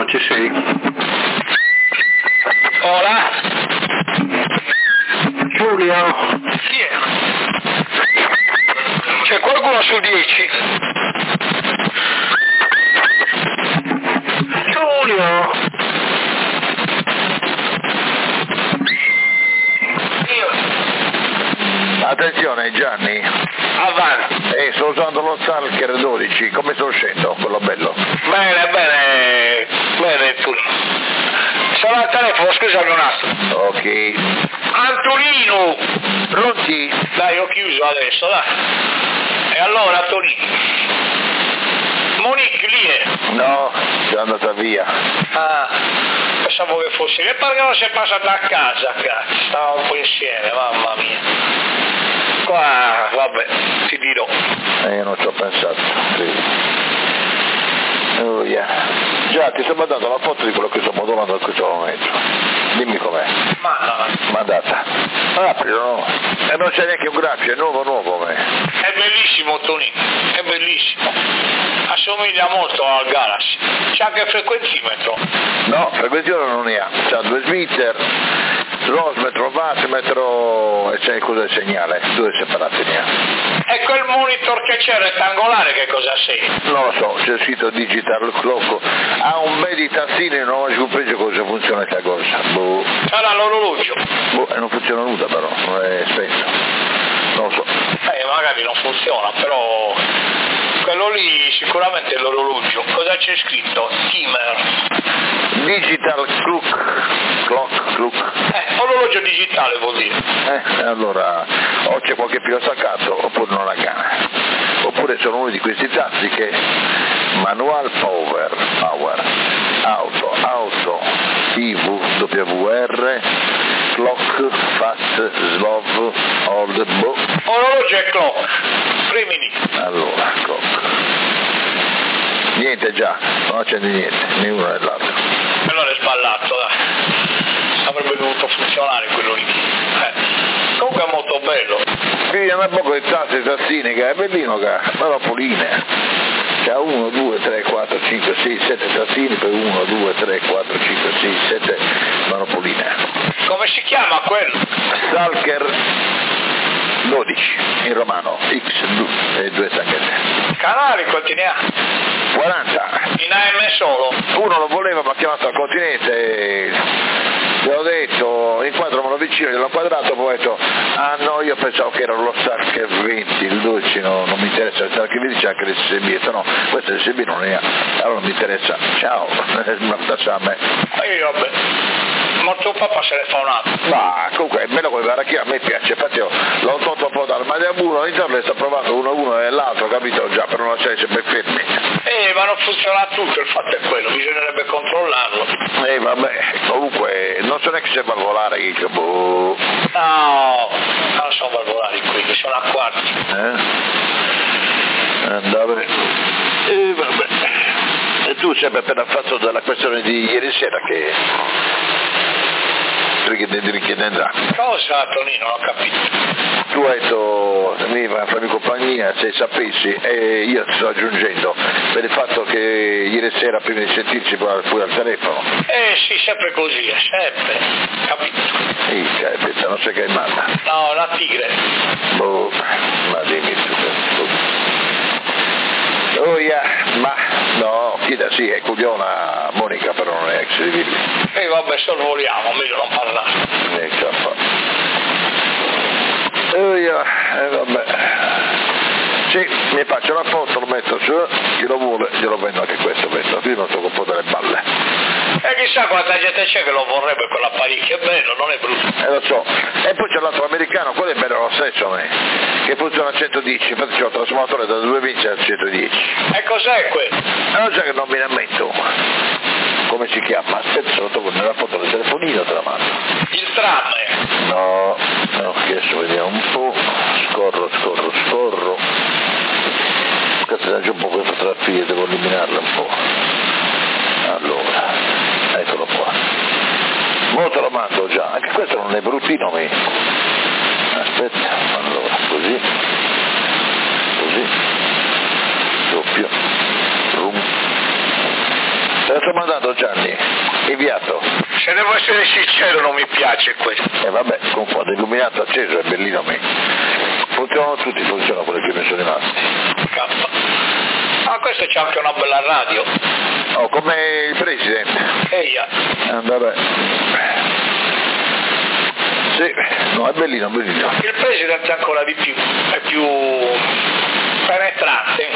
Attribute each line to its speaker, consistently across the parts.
Speaker 1: ci sei?
Speaker 2: Hola?
Speaker 1: Giulio?
Speaker 2: Chi è? C'è qualcuno su 10?
Speaker 1: Giulio?
Speaker 2: Io?
Speaker 3: Attenzione Gianni,
Speaker 2: Avanti.
Speaker 3: sto usando lo Stalker 12, come sto uscendo, quello bello?
Speaker 2: Bene tu. Sono al telefono, scusami un attimo.
Speaker 3: Ok.
Speaker 2: Antonino!
Speaker 3: Pronti?
Speaker 2: Dai, ho chiuso adesso, dai. E allora, Antonino? Monique lì è?
Speaker 3: No, è andata via.
Speaker 2: Ah, pensavo che fossi. E perché non sei passata a casa, cazzo? Stavamo un po' insieme, mamma mia. Qua, vabbè, ti dirò.
Speaker 3: Io non ci ho pensato. Sì. Oh yeah. Già, ti sto mandando la foto di quello che sto modulando in questo momento. Dimmi com'è. Mandata. Aprilo, no? E non c'è neanche un grafico, è nuovo me.
Speaker 2: È bellissimo, Tony, è bellissimo. Assomiglia molto al Galaxy. C'è anche il frequenzimetro.
Speaker 3: No, frequenzione non ne ha. C'ha 2 smitter, rosmetro, wattmetro e c'è cosa il segnale, 2 separati ne ha.
Speaker 2: E quel monitor che c'è rettangolare che cosa sei?
Speaker 3: Non lo so, c'è scritto Digital Clock, ha un bel di tastini, non ho compreso come funziona questa cosa. Boh.
Speaker 2: Sarà l'orologio.
Speaker 3: Boh, non funziona nulla però, non è spento. Non lo so.
Speaker 2: Magari non funziona, però quello lì sicuramente è l'orologio. Cosa c'è scritto? Timer.
Speaker 3: Digital Clock.
Speaker 2: Orologio digitale vuol dire.
Speaker 3: Allora, o c'è qualche filo staccato oppure non ha gana. Oppure sono uno di questi tasti che manual power, auto, TV, WR, clock, fast, slow, hold,
Speaker 2: Orologio e clock, premini.
Speaker 3: Allora, clock. Niente già, non accende niente, né uno né l'altro.
Speaker 2: Allora è sballato, dai. Avrebbe dovuto funzionare quello lì. Comunque è molto bello.
Speaker 3: Qui è un poco di tasti, tastine, che è bellino, che ma la poline. C'ha 1, 2, 3, 4, 5, 6, 7 tastini, poi 1, 2, 3, 4, 5, 6, 7 manopoline.
Speaker 2: Come si chiama quello?
Speaker 3: Stalker 12, in romano, X e 2 stanghette.
Speaker 2: Canali quanti ne ha?
Speaker 3: 40.
Speaker 2: In AM solo?
Speaker 3: Uno lo voleva, mi ha chiamato al continente, gli ho detto, inquadramelo vicino, gliel'ho quadrato, poi ho detto, ah no, io pensavo che era lo Stalker 20, il 12 non mi interessa, il Stalker 20 c'è anche l'SB, ho detto no, questo l'SB non ne ha, allora non mi interessa, ciao, una tassa a me.
Speaker 2: Io vabbè, morto papà se ne fa un altro.
Speaker 3: Ma comunque è bello come a me piace, infatti io l'ho tolto un po' dal Madiabuno, all'interno sto provando uno e l'altro, capito già, per non lasciare sempre fermi.
Speaker 2: Ma non funziona tutto, il fatto è quello, bisognerebbe controllarlo.
Speaker 3: Vabbè, comunque non so neanche se valvolare che boh.
Speaker 2: No, non sono valvolari qui, che sono a quarti.
Speaker 3: Andava. Vabbè. E tu sei appena fatto dalla questione di ieri sera che richiederà.
Speaker 2: Cosa, Tonino? Non ho capito.
Speaker 3: Tu hai detto mi va a farmi compagnia se sapessi e io ti sto aggiungendo per il fatto che ieri sera prima di sentirci pure al telefono.
Speaker 2: Sì, sempre così, sempre. Capito.
Speaker 3: Sì, capito, non sai che è manda.
Speaker 2: No, la tigre.
Speaker 3: Boh, ma dimmi tu. Oh yeah, ma no, chieda sì, è cogliona Monica però non è ex di Villi.
Speaker 2: Vabbè, sorvoliamo, meglio non parlare.
Speaker 3: Oh yeah, vabbè. Sì, mi faccio la foto, lo metto su, chi lo vuole, glielo vendo anche questo, qui non so un po' delle balle.
Speaker 2: E chissà quanta gente c'è che lo vorrebbe quell'apparecchio, è bello, non è brutto.
Speaker 3: Lo so. E poi c'è l'altro americano, quello è bello lo stesso a me, che funziona a 110, infatti c'è un trasformatore da 220 a 110.
Speaker 2: E cos'è quello?
Speaker 3: Non so che non me ne ammetto. Come si chiama? Aspetta, se lo trovo nella foto del telefonino te la mando.
Speaker 2: Il tram?
Speaker 3: No, adesso vediamo un po'. Scorro. Cazzo, c'è un po' queste fotografie, devo eliminarle un po'. Allora, eccolo qua. Mo te lo mando già, anche questo non è bruttino me. Aspetta, allora, così, doppio, rum. lo sto mandando Gianni, inviato.
Speaker 2: Se devo essere sincero non mi piace questo.
Speaker 3: Vabbè, confondo, illuminato, acceso, è bellino a me. Funzionano tutti, funzionano quelli che mi sono rimasti.
Speaker 2: Ah, questo c'è anche una bella radio.
Speaker 3: Oh, come il presidente.
Speaker 2: Eia.
Speaker 3: Vabbè. Sì, no, è bellino, bellino.
Speaker 2: Il presidente ancora di più, è più penetrante.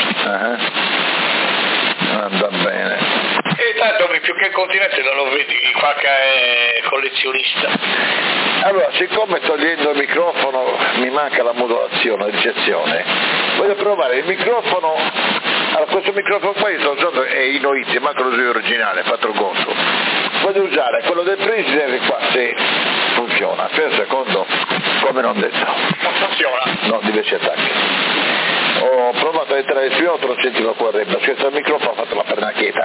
Speaker 3: Anda bene.
Speaker 2: E tanto più che continente non lo vedi qualche collezionista.
Speaker 3: Allora, siccome togliendo il microfono mi manca la modulazione, la ricezione, voglio provare il microfono. Allora, questo microfono qua io sto usando è Inoiti, manca lo suo originale, fatto il gonzo. Voglio usare quello del presidente qua, se funziona. Per un secondo, come non detto.
Speaker 2: Non funziona?
Speaker 3: No, diversi attacchi. Ho provato a entrare il primo, non sentivo correre, scherzo il microfono, ho fatto la pernacchietta,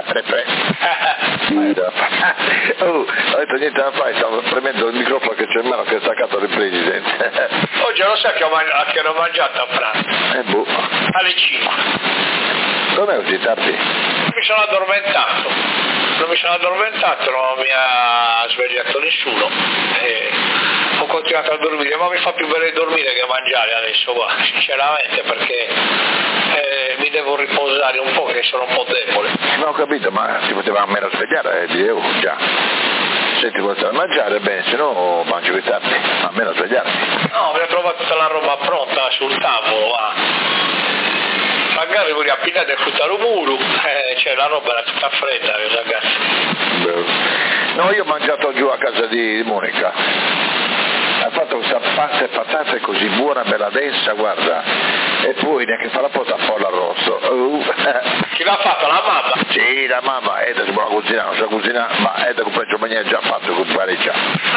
Speaker 3: ho detto niente da fare, stavo premendo il microfono che c'è in mano che è staccato del presidente.
Speaker 2: Oggi lo sai che ho mangiato a pranzo?
Speaker 3: Boh.
Speaker 2: Alle 5.
Speaker 3: Non è così tardi?
Speaker 2: Mi sono addormentato. Non mi sono addormentato, non mi ha svegliato nessuno. Ho continuato a dormire, ma mi fa più bene dormire che mangiare adesso qua, sinceramente, perché mi devo riposare un po', che sono un po' debole.
Speaker 3: No, ho capito, ma si poteva almeno svegliare, dicevo, già. Se ti vuoi mangiare, bene, se no mangi più tardi, almeno svegliarti.
Speaker 2: No, mi ho trovato tutta la roba pronta sul tavolo, va. Magari vorrei appinare il frutto muro, cioè la roba era tutta fredda, ragazzi.
Speaker 3: No, io ho mangiato giù a casa di Monica. Ha fatto questa pasta e patate così buona, bella densa, guarda. E poi neanche fa la potafolla arrosto.
Speaker 2: Chi l'ha fatta? La mamma?
Speaker 3: Sì, la mamma, è da si può cucinare, non sa cucinare, ma è da comprare il già fatto con parecchia.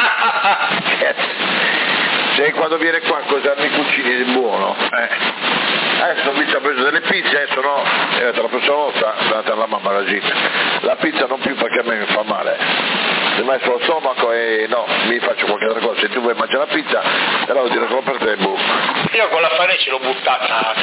Speaker 3: Se quando viene qua cosa mi cucini di buono? Adesso mi ha preso delle pizze, adesso no, la prossima volta date alla mamma la gita. La pizza non più perché a me mi fa male. Mi metto lo stomaco e no, mi faccio qualche altra cosa. Se tu vuoi mangiare la pizza, allora lo dirò per te, boh.
Speaker 2: Io con la fareccia l'ho buttata,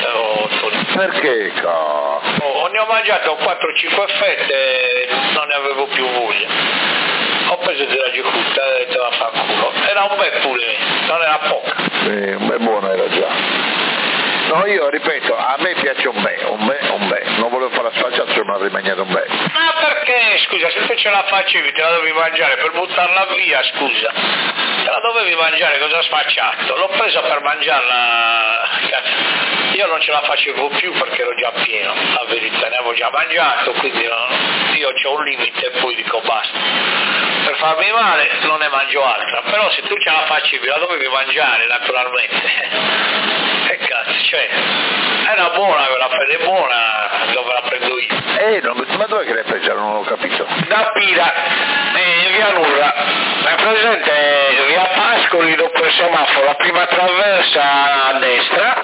Speaker 3: perché?
Speaker 2: Ne ho mangiato 4-5 fette, non ne avevo più voglia. Ho preso della giacutta e ho detto a far culo. Era un bel pure, non era poca.
Speaker 3: Un bel buono era già. No, io ripeto, a me piace un bè, non volevo fare la sfacciazione, ma avrei mangiato un bè.
Speaker 2: Ma perché, scusa, se tu ce la facevi, te la dovevi mangiare per buttarla via, scusa. Te la dovevi mangiare, cosa ha sfacciato? L'ho presa per mangiarla, io non ce la facevo più perché ero già pieno, la verità, ne avevo già mangiato, quindi io ho un limite e poi dico basta. Per farmi male non ne mangio altra, però se tu ce la facevi la dovevi mangiare naturalmente. E cazzo, cioè, era buona quella fede, buona, dove la prendo io?
Speaker 3: Ma dove che l'hai presa? Non ho capito.
Speaker 2: Da Pira, in via Nurra, è presente via Pascoli dopo il semaforo, la prima traversa a destra,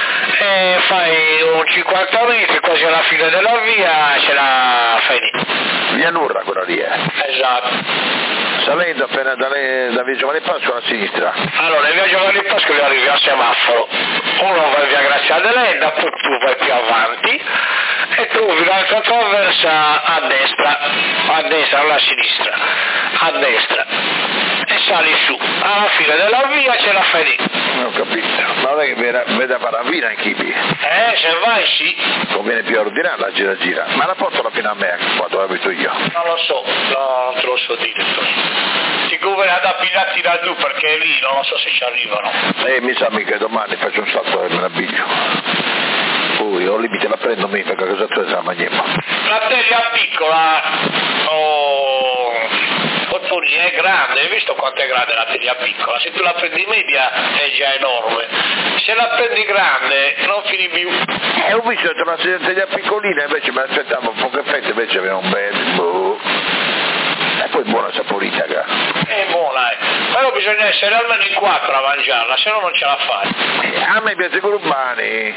Speaker 2: e fai un 50 metri, quasi alla fine della via, c'è la Feni.
Speaker 3: Via Nurra quella lì,
Speaker 2: Esatto.
Speaker 3: Salendo appena da via Giovanni Pasqua a sinistra.
Speaker 2: Allora, in via Giovanni Pascoli arrivi al semaforo, uno va via Grazia Deledda, poi tu vai più avanti e trovi l'altra traversa a destra, non a sinistra, a destra, e sali su. Alla fine della via c'è la Feni.
Speaker 3: Non ho capito, ma lei vede Paravina in Chibi?
Speaker 2: Se vai sì.
Speaker 3: Conviene più ordinare la gira, ma la portano fino a me qua dove abito io.
Speaker 2: Non lo so, non te lo so dire. Siccome ad appillarti da giù perché lì non lo so se ci arrivano.
Speaker 3: Mi sa mica domani faccio un salto e me la biglio. Poi ho limite la prendo mica perché cosa tu la mangiamo.
Speaker 2: La teglia piccola, Tony, è grande, hai visto quanto è grande la teglia piccola? Se tu la prendi media è già enorme, se la prendi grande non fini più.
Speaker 3: Ho visto una teglia piccolina, invece mi aspettavo un po' che fette, invece aveva un bel e poi buona saporita,
Speaker 2: è buona, però bisogna essere almeno in 4 a mangiarla, se no non ce la fai.
Speaker 3: A me piace con umani.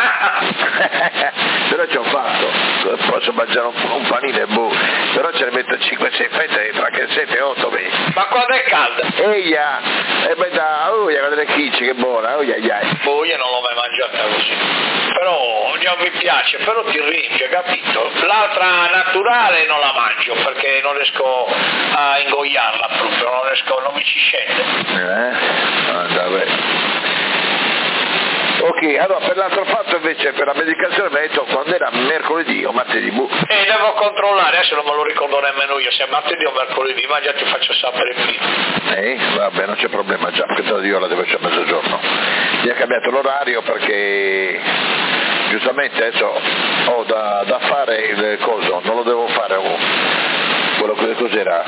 Speaker 3: Però ci ho fatto, posso mangiare un panino e però ce ne metto 5-6 fette tra che 7-8 mesi.
Speaker 2: Ma quando è calda?
Speaker 3: Eia, e beh da, guarda le chicci che buona,
Speaker 2: io non l'ho mai mangiata così, però però già mi piace, però ti riempie, capito? L'altra naturale non la mangio perché non riesco a ingoiarla proprio, non mi ci scende.
Speaker 3: Vabbè. Ok, allora per l'altro fatto invece per la medicazione mi ha detto quando era mercoledì o martedì.
Speaker 2: Devo controllare, adesso non me lo ricordo nemmeno io, se è martedì o mercoledì, ma già ti faccio sapere prima.
Speaker 3: Vabbè, non c'è problema già, perché io la devo fare a mezzogiorno. Gli ha cambiato l'orario perché giustamente adesso ho da fare il coso, non lo devo fare quello che cos'era,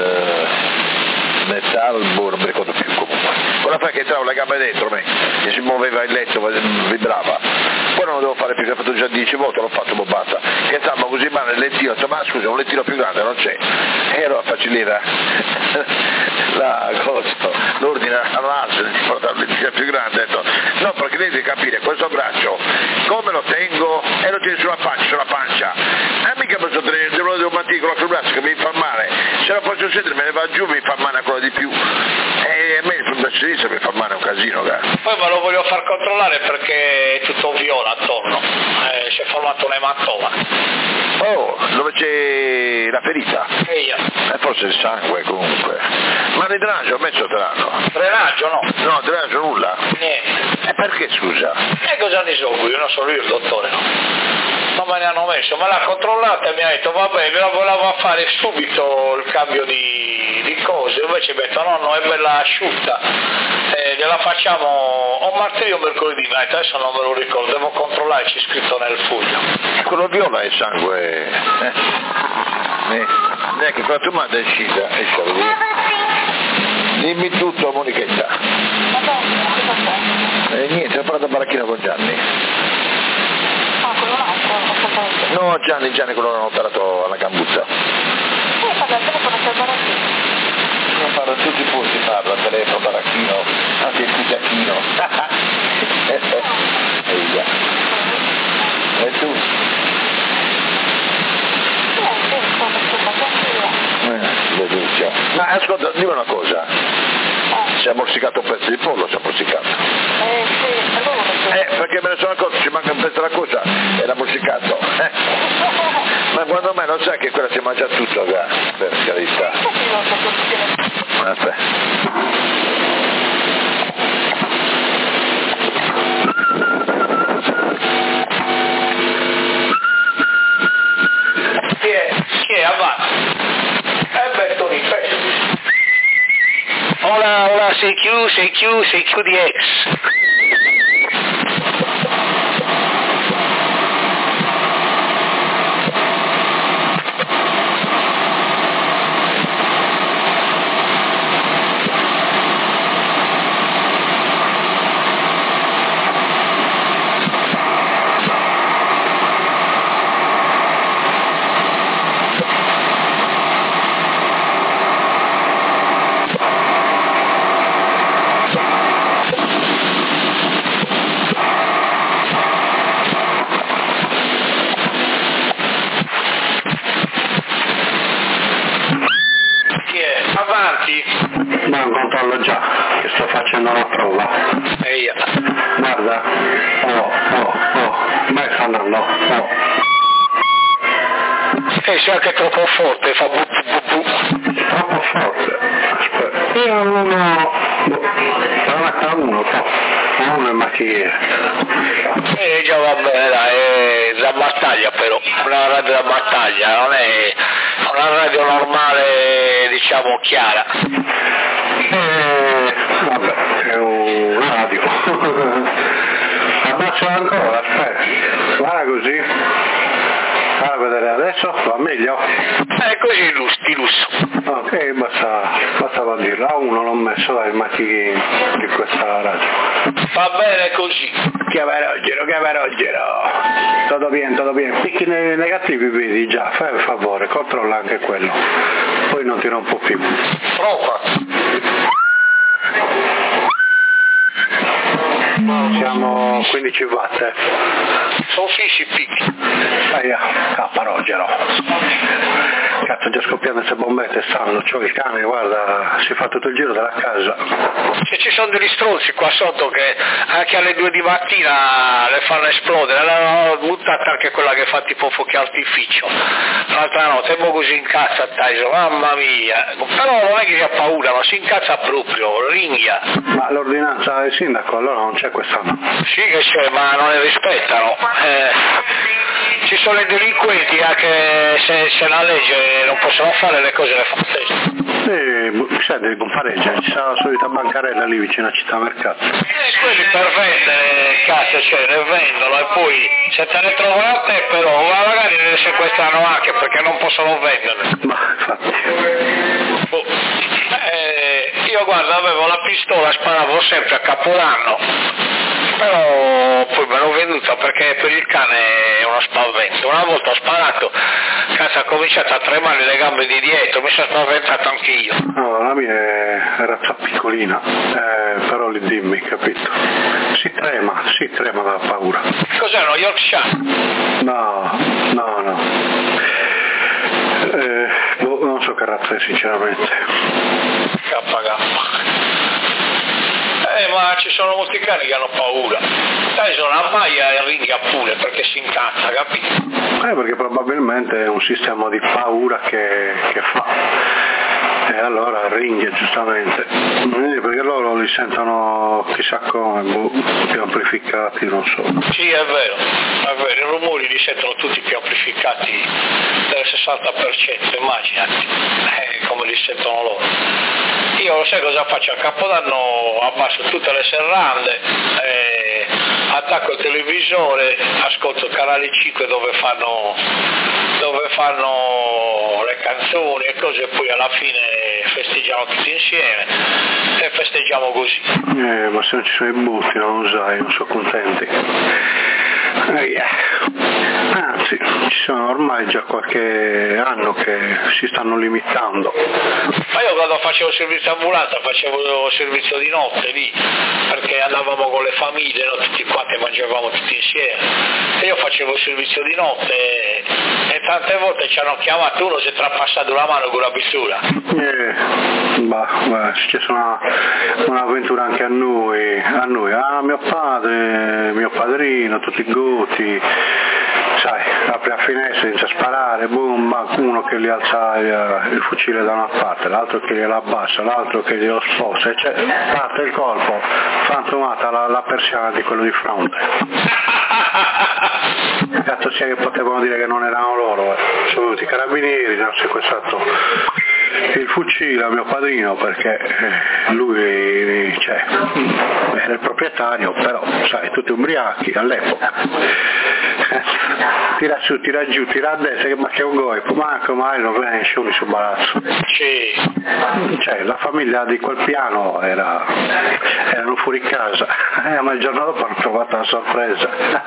Speaker 3: Metalbo, non mi ricordo più comunque. Quella fa che entrava le gambe dentro me e si muoveva il letto, vibrava. Poi non lo devo fare più, che ho fatto già 10 volte, l'ho fatto, basta. Che stavamo così male, il lettino, ho detto, ma scusa, un lettino più grande non c'è. E allora faccio lì l'ordine all'ASL di portare il lettino più grande, ho detto, no, perché devi capire, questo braccio, come lo tengo e lo tieni sulla pancia. Mica posso tenere, devo battere con l'altro braccio che mi fa male, se lo faccio scendere me ne va giù, mi fa male ancora di più. E a me il braccio sinistro mi fa male un casino, cara.
Speaker 2: Poi me lo voglio far controllare perché è tutto viola attorno, si è formato un ematoma.
Speaker 3: Oh, dove c'è la ferita? Forse il sangue comunque. Ma il drenaggio ho messo drenaggio?
Speaker 2: Drenaggio no?
Speaker 3: No, drenaggio nulla?
Speaker 2: Niente.
Speaker 3: E perché scusa?
Speaker 2: E cosa ne so io? Non sono io il dottore, no? Non me ne hanno messo, me l'ha controllata e mi ha detto vabbè, ve la volevo fare subito il cambio di cose, invece mi ha detto no, è bella asciutta, gliela facciamo o martedì o mercoledì, ma adesso non me lo ricordo, devo controllare, c'è scritto nel foglio.
Speaker 3: Quello viola è sangue, neanche quando tu manda uscita, dimmi tutto Monichetta. Niente, ho parlato a baracchino con Gianni. No, Gianni, quello l'hanno operato alla gambuzza.
Speaker 1: Parla al telefono al baracchino.
Speaker 3: Non parla tutti i posti, parla al telefono, baracchino, anche il cucciacchino. E tu? Ma ascolta, dimmi una cosa. Si è morsicato un pezzo di pollo, si è morsicato.
Speaker 1: Sì, allora.
Speaker 3: Perché me ne sono accorto, ci manca un pezzo della cosa, era morsicato. Ma quando me non sai che quella si mangia tutto, per carità. Aspetta.
Speaker 2: Chi è? Avanti. Bertoni, Hola, CQDX.
Speaker 4: Ma controllo già, che sto facendo una prova. Guarda, vai andando,
Speaker 2: C'è anche troppo forte, fa bu.
Speaker 4: Troppo forte? Aspetta, io uno, uno è macchiere.
Speaker 2: Già va bene, è da battaglia però, una radio da battaglia, non è una radio normale, diciamo, chiara.
Speaker 4: Vabbè, è un radio. Abbassa ancora, aspetta, guarda così. Guarda a vedere adesso, va meglio?
Speaker 2: Così ti lusso.
Speaker 4: Ok, bastava dirlo. A uno l'ho messo dai macchi di questa radio.
Speaker 2: Va bene così.
Speaker 4: Che verogero. Tutto bene. Picchi negativi vedi già, fai il favore, controlla anche quello. Poi non ti rompo più.
Speaker 2: Prova.
Speaker 4: Siamo 15 watt.
Speaker 2: Sono fissi picchi.
Speaker 4: Rogero. Cazzo, già scoppiando queste bombette stanno, c'ho il cane, guarda, si fa tutto il giro della casa.
Speaker 2: Se ci sono degli stronzi qua sotto che anche alle 2 di mattina le fanno esplodere, l'hanno buttata anche quella che fa tipo fuochi artificio l'altra notte, e mo così incazza Tyson, mamma mia, però non è che ha paura, ma si incazza proprio, ringhia.
Speaker 4: Ma l'ordinanza del sindaco allora non c'è quest'anno?
Speaker 2: Sì che c'è, ma non le rispettano. Ci sono i delinquenti anche se la legge non possono fare le cose le fanno stesso.
Speaker 4: Senti, compareggia, ci sarà la solita bancarella lì vicino a Città Mercato.
Speaker 2: Quelli per vendere, cazzo, cioè le vendono e poi se te ne trovano a te però magari le sequestrano anche perché non possono venderle.
Speaker 4: Ma infatti.
Speaker 2: Io guarda avevo la pistola, sparavo sempre a Capodanno, però poi me l'ho venduta perché per il cane è uno spavento. Una volta ho sparato, cazzo, ha cominciato a tremare le gambe di dietro, mi sono spaventato anch'io.
Speaker 4: No, la mia è razza piccolina, però lì dimmi, capito? Si trema dalla paura.
Speaker 2: Cos'è uno Yorkshire?
Speaker 4: No. Non so che razza è sinceramente.
Speaker 2: Ma ci sono molti cani che hanno paura. Tyson la paia e ringhia pure perché si incazza, capito?
Speaker 4: Perché probabilmente è un sistema di paura che fa. E allora ringhia giustamente. Perché loro li sentono chissà come, più amplificati, non so.
Speaker 2: Sì, è vero, i rumori li sentono tutti più amplificati del 60%, immaginati, come li sentono loro. Io lo sai cosa faccio? A Capodanno abbasso tutte le serrande, attacco il televisore, ascolto il canale 5 dove fanno le canzoni e cose, e poi alla fine festeggiamo tutti insieme e festeggiamo così.
Speaker 4: Ma se non ci sono i butti, non lo sai, non sono contenti. Anzi, ci sono ormai già qualche anno che si stanno limitando.
Speaker 2: Ma io quando facevo servizio ambulanza facevo servizio di notte lì, perché andavamo con le famiglie, no? Tutti quanti mangiavamo tutti insieme, e io facevo servizio di notte e tante volte ci hanno chiamato, uno si è trapassato la mano con la pistola.
Speaker 4: È successa un'avventura anche a noi, mio padre, mio padrino, tutti i goti, sai, apre la finestra, inizia a sparare, boom, uno che gli alza il fucile da una parte, l'altro che gliela abbassa, l'altro che glielo sposta, e parte il colpo, fantomata la persiana di quello di fronte. Cazzo sia che potevano dire che non erano loro, sono venuti i carabinieri, hanno sequestrato il fucile a mio padrino perché lui era il proprietario, però sai, tutti ubriachi all'epoca. Tira su, tira giù, tira a destra, ma che un goi, manco mai non esce uno su balazzo.
Speaker 2: Sì.
Speaker 4: La famiglia di quel piano erano fuori casa, ma il giorno dopo hanno trovato la sorpresa.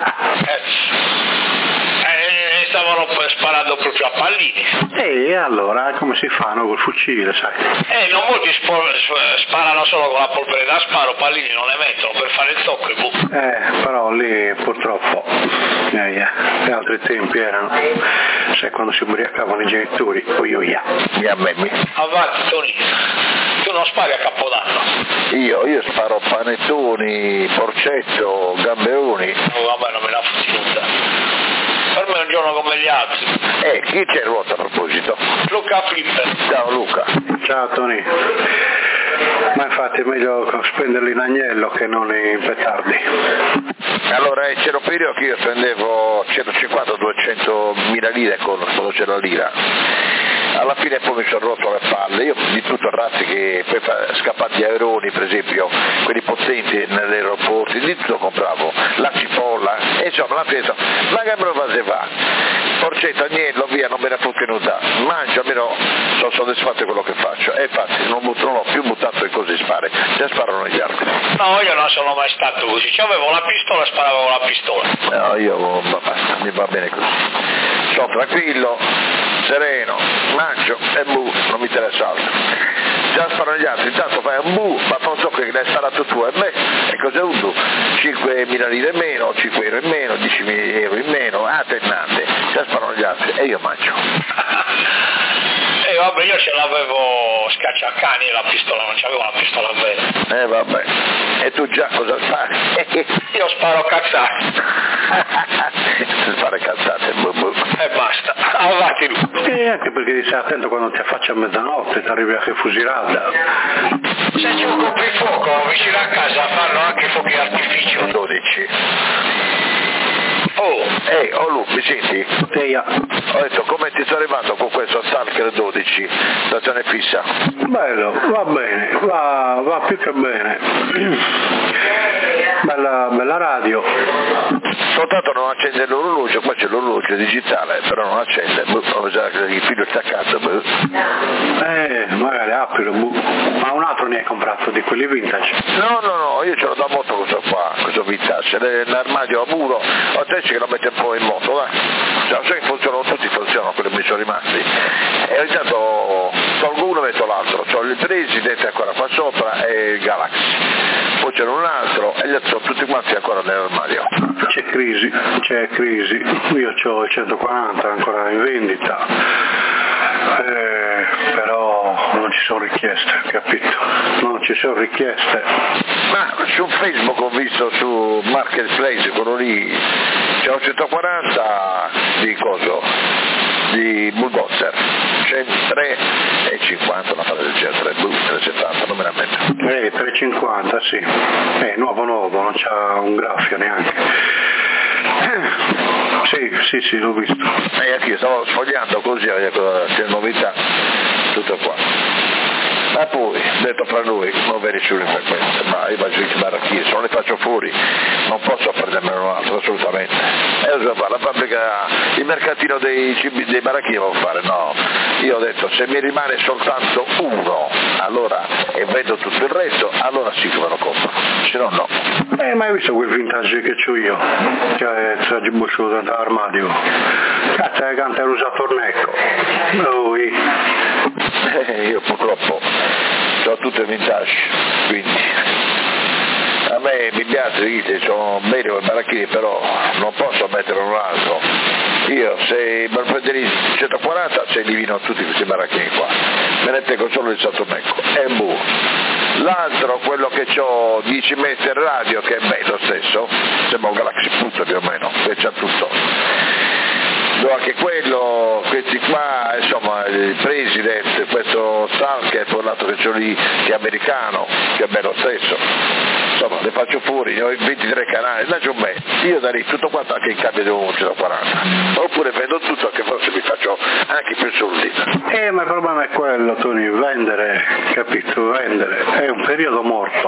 Speaker 2: Stavano sparando proprio a pallini.
Speaker 4: E allora come si fanno col fucile, sai?
Speaker 2: Non molti sparano solo con la polvere da sparo, pallini non le mettono per fare il tocco e boh.
Speaker 4: Però lì purtroppo gli altri tempi erano, sai, quando si ubriacavano i genitori,
Speaker 2: Avanti Tony, tu non spari a Capodanno?
Speaker 3: Io sparo panettoni, porcetto, gambeoni.
Speaker 2: Vabbè, non me la fottuta. Per me è un giorno come gli altri.
Speaker 3: Chi c'è in ruota a proposito?
Speaker 2: Luca Flipper.
Speaker 3: Ciao Luca.
Speaker 4: Ciao Tony. Ma infatti è meglio spenderli in agnello che non in petardi.
Speaker 3: Allora c'era un periodo che io spendevo 150-200 mila lire quando c'era la lira. Alla fine poi mi sono rotto le palle, io di tutto razzi che poi scappati aeroni, per esempio, quelli potenti negli aeroporti, di tutto compravo, la cipolla, e insomma la festa, ma che me lo faceva? Porcetto, agnello, via, non me ne può che nuda, mangio, almeno sono soddisfatto di quello che faccio, e infatti non l'ho più buttato in così spare, se sparano gli altri.
Speaker 2: No, io non sono mai stato così, avevo la pistola e sparavo la pistola.
Speaker 3: No, io basta, mi va bene così, sono tranquillo. sereno, mangio e non mi interessa altro. Già sparano gli altri, intanto fai un ma non so che l'hai sparato tu e me, e cosa hai avuto? 5.000 lire in meno, 5 euro in meno, 10.000 euro in meno, tennante, già sparano gli altri e io mangio.
Speaker 2: Vabbè, io ce l'avevo scacciacani la pistola, non c'avevo la pistola vera.
Speaker 3: Vabbè, e tu già cosa spari?
Speaker 2: Io sparo cazzate.
Speaker 3: Spara cazzate,
Speaker 2: e basta, avanti lui.
Speaker 4: E anche perché devi stare attento quando ti affacci a mezzanotte, ti arrivi a che fusilata.
Speaker 2: Se c'è un coprifuoco vicino a casa fanno anche fuochi d'artificio.
Speaker 3: 12.
Speaker 2: Oh
Speaker 3: Lu, mi senti? Ho detto come ti sto arrivando con questo Stalker 12, stazione fissa?
Speaker 4: Bello, va bene, va più che bene. Bella radio.
Speaker 3: Soltanto non accende l'orologio, qua c'è l'orologio digitale, però non accende, il filo è staccato.
Speaker 4: Magari aprilo, ma un altro ne hai comprato di quelli vintage?
Speaker 3: No, io ce l'ho da moto questo vintage, l'armadio a muro, ho detto che lo mette un po' in moto, va? Cioè, so che funzionano tutti, funzionano quelli che mi sono rimasti. E ogni tanto tolgo uno e metto l'altro, c'ho il President ancora qua sopra e il Galaxy. Poi c'era un altro e gli altri sono tutti quanti ancora nell'armadio.
Speaker 4: C'è crisi, io ho il 140 ancora in vendita, però non ci sono richieste, capito? Non ci sono richieste.
Speaker 3: Ma su Facebook ho visto su Marketplace, quello lì, c'è un 140 di coso, di Bulldozer, 3,50, una cosa del genere, 3,70, non me la metto.
Speaker 4: 3,50, sì. Nuovo, non c'ha un graffio neanche. Sì, l'ho visto.
Speaker 3: Anche io stavo sfogliando così, c'è novità, tutto qua. Ma poi, detto fra noi, non veri sulle frequenze, ma io faccio i baracchini, se non li faccio fuori non posso prendermene un altro, assolutamente. E la fabbrica, il mercatino dei baracchini devo fare, no. Io ho detto, se mi rimane soltanto uno, allora, e vedo tutto il resto, allora sì che me lo compro, se no no.
Speaker 4: Ma hai visto quel vintage che c'ho io? Che è tragibusciuto dall'armadio? Cazzo, è canta usato tornecco.
Speaker 3: Io purtroppo ho tutto il vintage, quindi a me mi piace, dite, sono bene con i baracchini, però non posso mettere un altro. Io se mi prendere il 140 se elimino tutti questi baracchini qua, me ne tengo solo il sottomecco e l'altro, quello che ho 10 metri radio, che è bello stesso, sembra un Galaxy Puzza più o meno, che c'ha tutto. Anche quello, questi qua, insomma, il President, questo Stalker, poi l'altro che c'ho lì, che è americano, che è bello stesso, insomma, le faccio fuori, ne ho 23 canali, da un me, io darei tutto quanto anche in cambio di un 140, oppure vendo tutto, che forse mi faccio anche più soldi.
Speaker 4: Ma il problema è quello, Tony, vendere, capito, vendere, è un periodo morto.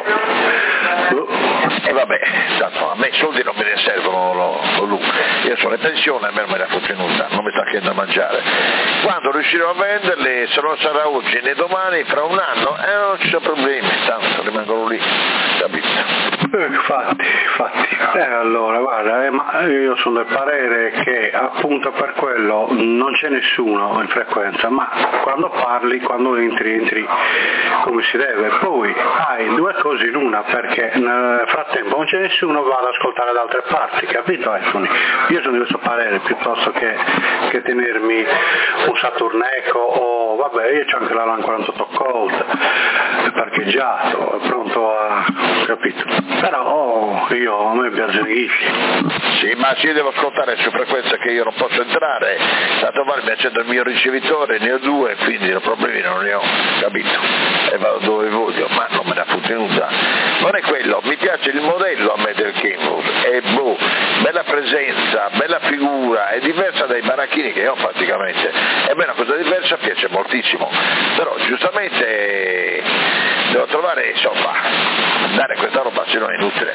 Speaker 3: E vabbè, tanto a me i soldi non me ne servono, io sono in pensione, a me non me ne fotte nulla, non mi sta chiedendo da mangiare. Quando riuscirò a venderle, se non sarà oggi né domani, fra un anno, non ci sono problemi, tanto rimangono lì, capito? Infatti.
Speaker 4: Allora, guarda, ma io sono del parere che appunto per quello non c'è nessuno in frequenza, ma quando parli, quando entri come si deve, poi hai due cose in una, perché nel frattempo non c'è nessuno, va ad ascoltare da altre parti, capito? Io sono di questo parere, piuttosto che tenermi un Saturnecco o vabbè, io c'ho anche la LAN 48 Colt parcheggiato, pronto a, capito? Però a me piacciono i ghifli.
Speaker 3: Sì, ma se io devo ascoltare su frequenza che io non posso entrare, tanto vale mi accendo il mio ricevitore, ne ho due, quindi problemi non ne ho, capito? E vado dove voglio, ma non me ne ha nulla. Non è quello, mi piace il modello a me del Kenwood, è bella presenza, bella figura, è diversa dai baracchini che ho praticamente, è una cosa diversa, piace moltissimo, però giustamente devo trovare, insomma, dare questa roba se no è inutile.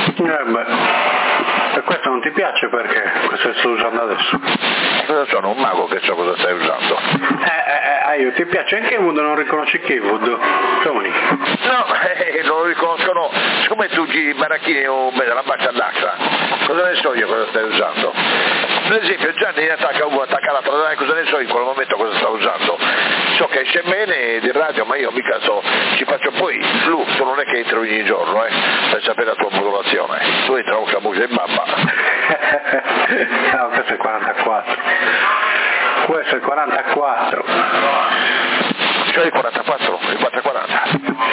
Speaker 4: E questo non ti piace perché? Questo che sto usando adesso?
Speaker 3: Cosa sono? Un mago che so cosa stai usando.
Speaker 4: Io ti piace anche Kenwood, non riconosci Kenwood? Tony?
Speaker 3: No, non lo riconoscono, siccome tu giri i baracchini o la baccia all'acqua, cosa ne so io cosa stai usando? Per esempio Gianni attacca l'altra, cosa ne so in quel momento cosa sta usando? So che esce bene di radio, ma io mica ci faccio poi, tu non è che entri ogni giorno, per sapere la tua modulazione, tu entri con la musica in babba.
Speaker 4: No, questo è 44. Questo è il 44.
Speaker 3: Cioè il 44, il 440.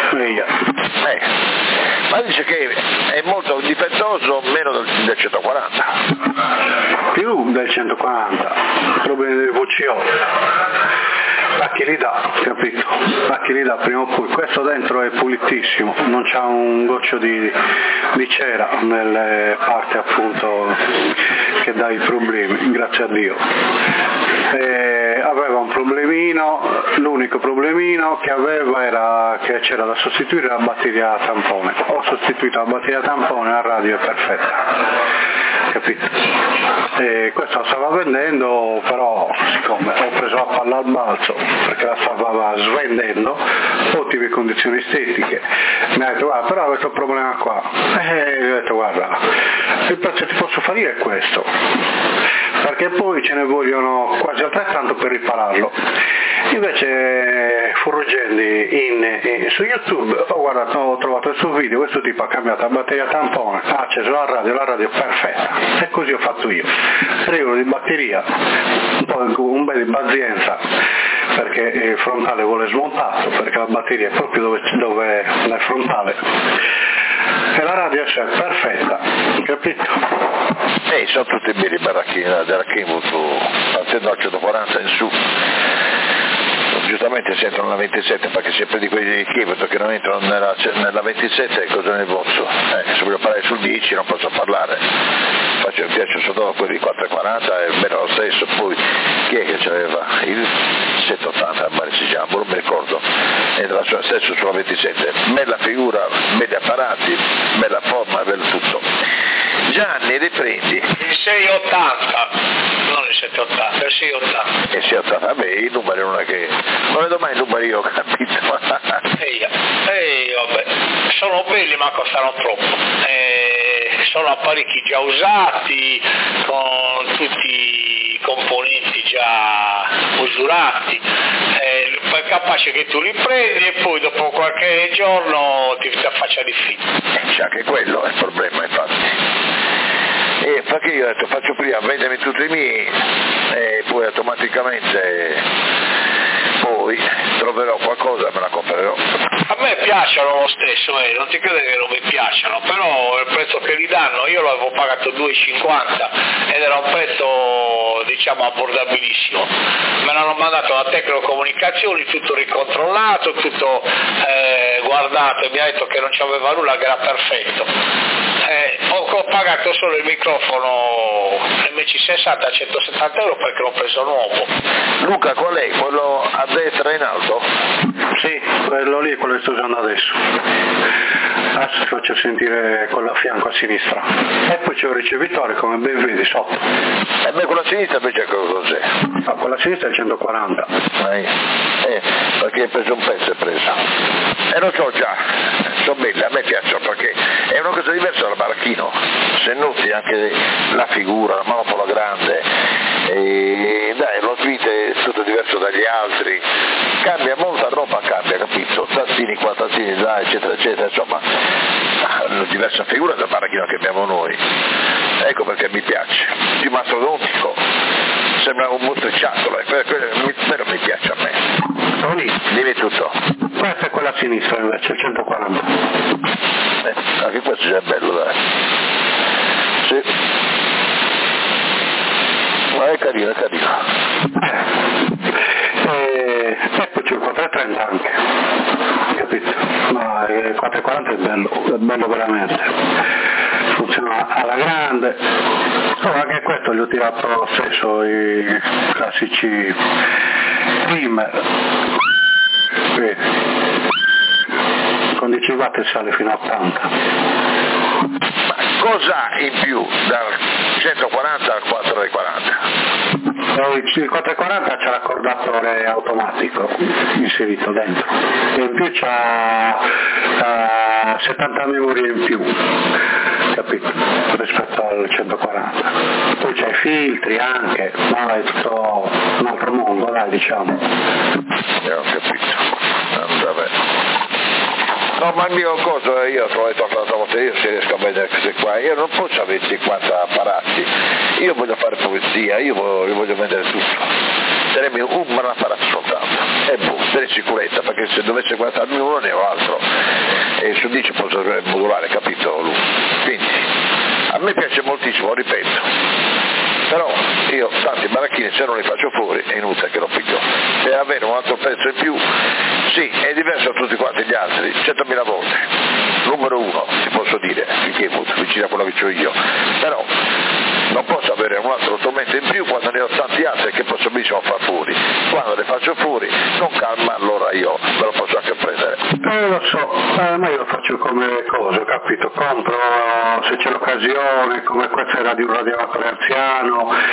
Speaker 3: Ma dice che è molto difettoso, meno del 140.
Speaker 4: Più del 140, il problema del VCO. A chi li dà, capito? A chi li dà prima o poi. Questo dentro è pulitissimo, non c'ha un goccio di cera nelle parti appunto che dà i problemi, grazie a Dio. Aveva un problemino, l'unico problemino che aveva era che c'era da sostituire la batteria tampone. Ho sostituito la batteria tampone, la radio è perfetta, capito? E questo lo stava vendendo, però siccome ho preso la palla al balzo perché la stava svendendo, ottime condizioni estetiche, mi ha detto guarda però questo problema qua, e io ho detto guarda, il prezzo che ti posso fare è questo, perché poi ce ne vogliono quasi altrettanto per ripararlo. Invece Furrugendi su YouTube ho trovato il suo video, questo tipo ha cambiato la batteria tampone, ha acceso la radio è perfetta, e così ho fatto io. 3 euro di batteria, un bel di pazienza, perché il frontale vuole smontato, perché la batteria è proprio dove nel frontale, e la radio è perfetta, capito?
Speaker 3: Sono tutti bene i baracchini della Kenwood, partendo al 140 in su. Giustamente sentono la 27, perché sempre di quelli di Kenwood che non entrano nella 27 cosa ne posso? Se voglio parlare sul 10 non posso parlare. Mi piace solo quelli di 440 e bene lo stesso. Poi chi è che c'aveva? Il 780 si chiama, non mi ricordo, entra stesso sulla 27, bella figura, belli apparati, bella forma, bello tutto. Gianni, riprendi
Speaker 2: il 680, non il 780, il 680.
Speaker 3: Il 680, vabbè, i numeri non è che non vedo mai i numeri, io ho capito.
Speaker 2: Vabbè, sono belli ma costano troppo. Sono apparecchi già usati, con tutti i componenti già usurati, è capace che tu li prendi e poi dopo qualche giorno ti affaccia di fine.
Speaker 3: C'è anche quello è il problema, infatti. Perché io ho detto faccio prima vendermi tutti i miei e poi automaticamente poi troverò qualcosa e me la comprerò.
Speaker 2: A me piacciono lo stesso, non ti credo che non mi piacciono, però il prezzo che li danno, io l'avevo pagato 2,50 ed era un prezzo diciamo abbordabilissimo. Me l'hanno mandato da Tecnocomunicazioni, tutto ricontrollato, tutto guardato, e mi ha detto che non c'aveva nulla, che era perfetto. Ho pagato solo il microfono MC60 a 170 euro perché l'ho preso nuovo.
Speaker 3: Luca, qual è? Quello a destra in alto?
Speaker 4: Sì, quello lì è quello che sto usando adesso. Adesso ti faccio sentire quello a fianco a sinistra. E poi c'è un ricevitore, come ben vedi, sotto.
Speaker 3: E beh, quella a sinistra invece cos'è?
Speaker 4: Quella a sinistra è il 140.
Speaker 3: Perché hai preso un pezzo, lo so già, sono belli, a me piacciono perché è una cosa diversa dal baracchino, se noti anche la figura, la manopola grande, e dai, lo tweet è tutto diverso dagli altri, cambia molta roba, capito? Tastini qua, tastini là, eccetera, eccetera, insomma, una diversa figura dal baracchino che abbiamo noi. Ecco perché mi piace, più mastodontico, sembra un mostriciattolo, quello mi piace a me. Dimmi tutto.
Speaker 4: Questa è quella a sinistra invece, il 140.
Speaker 3: Anche questo già è bello, dai. Sì. Ma è carino, è carino.
Speaker 4: E poi c'è il 430 anche, capito? Ma il 440 è bello veramente. Funziona alla grande. Anche questo gli ho tirato lo stesso i classici primer. Con 10 watt sale fino a 80.
Speaker 3: Ma cosa in più dal 140 al 440?
Speaker 4: Il 440 c'è l'accordatore automatico inserito dentro e in più c'ha 70 memorie in più capito? Rispetto al 140. Poi c'è i filtri anche, ma è tutto un altro mondo, dai, diciamo.
Speaker 3: Ho capito. Vabbè. No, ma il mio coso, io te l'ho detto l'altra volta, io se riesco a vedere queste qua, io non posso avere 50 apparati, io voglio fare poesia, io voglio vendere tutto, sarebbe un apparato soltanto, e per sicurezza, perché se dovesse guardarmi uno ne ho altro, e su 10 posso modulare, capito Lu? Quindi, a me piace moltissimo, ripeto. Però io tanti baracchini se non li faccio fuori è inutile che lo piglio. Per avere un altro pezzo in più, sì, è diverso da tutti quanti gli altri, 100.000 volte. Numero 1, ti posso dire, finché vicino a quello che ho io. Però non posso avere un altro strumento in più quando ne ho tanti altri che posso benissimo far fuori. Quando le faccio fuori, con calma, allora io me lo posso anche prendere.
Speaker 4: Lo so, ma io lo faccio come cosa, capito? Compro, se c'è l'occasione, come questa era di un radioatore anziano,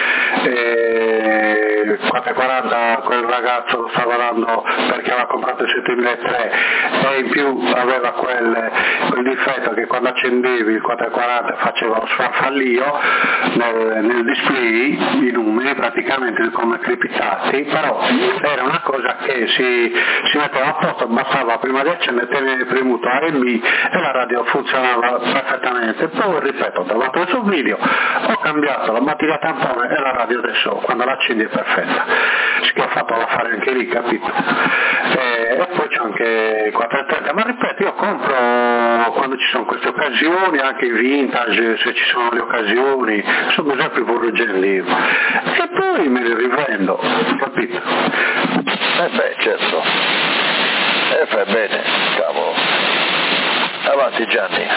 Speaker 4: 440 quel ragazzo lo stava dando perché aveva comprato il 7003 e in più aveva quel difetto che quando accendevi il 440 faceva lo sfarfallio nel display, i numeri praticamente come criptati, però era una cosa che si metteva a posto, bastava prima di accendere tenere premuto A e B e la radio funzionava perfettamente. Poi ripeto, ho trovato il suo video, ho cambiato la batteria tampone e la radio adesso quando l'accendi è perfetta, che ho fatto l'affare anche lì, capito? E poi c'è anche il 430, ma ripeto, io compro quando ci sono queste occasioni, anche i vintage, se ci sono le occasioni, sono sempre vorruggelli io, e poi me li rivendo, capito?
Speaker 3: Beh, certo, fai bene, cavolo. Avanti Gianni.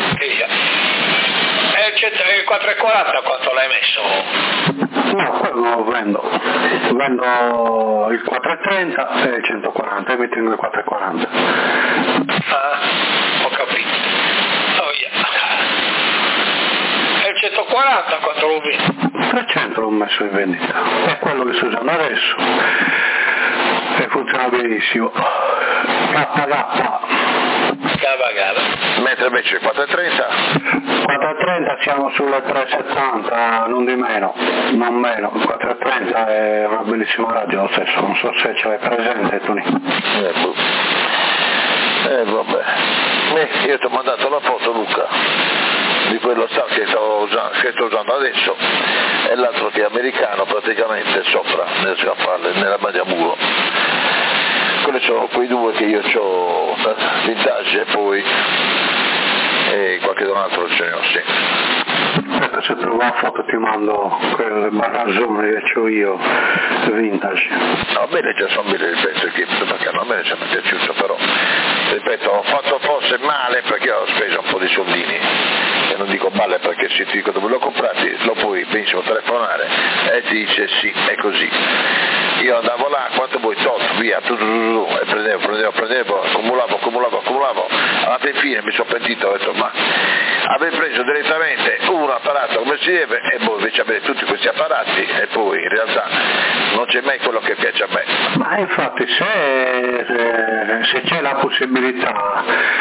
Speaker 2: Il 440 quanto l'hai messo?
Speaker 4: No, quello non lo vendo il 430 e il 140 e mi tengo il 440.
Speaker 2: Ah, ho capito. Oh yeah. E il 140 quanto lo vendi?
Speaker 4: 300 l'ho messo in vendita, è quello che sto usando adesso e funziona benissimo.
Speaker 3: Mentre invece il
Speaker 4: 430 siamo sulle 370, non di meno, non meno. Il 430 è una bellissima radio lo stesso, non so se ce l'hai presente Tony.
Speaker 3: Vabbè. Io ti ho mandato la foto Luca di quello che sto usando adesso e l'altro che è americano praticamente sopra nelle scaffale, nella Madiamuro. Quelli sono quei due che io ho vintage e poi qualche altro ce ne ho, sì.
Speaker 4: Aspetta, se trovo la foto ti mando quel barrazzone che ho io vintage.
Speaker 3: No, a me già sono belle il pezzo che perché a me ci è piaciuto, però ripeto, ho fatto forse male perché ho speso un po' di soldini e non dico male perché se ti dico dove l'ho comprati lo puoi benissimo telefonare e ti dice sì, è così. Io andavo là, quanto vuoi, tot, via, e prendevo, accumulavo, alla fine mi sono pentito, ho detto ma aver preso direttamente un apparato come si deve e poi invece avere tutti questi apparati e poi in realtà non c'è mai quello che piace a me.
Speaker 4: Ma infatti se c'è la possibilità,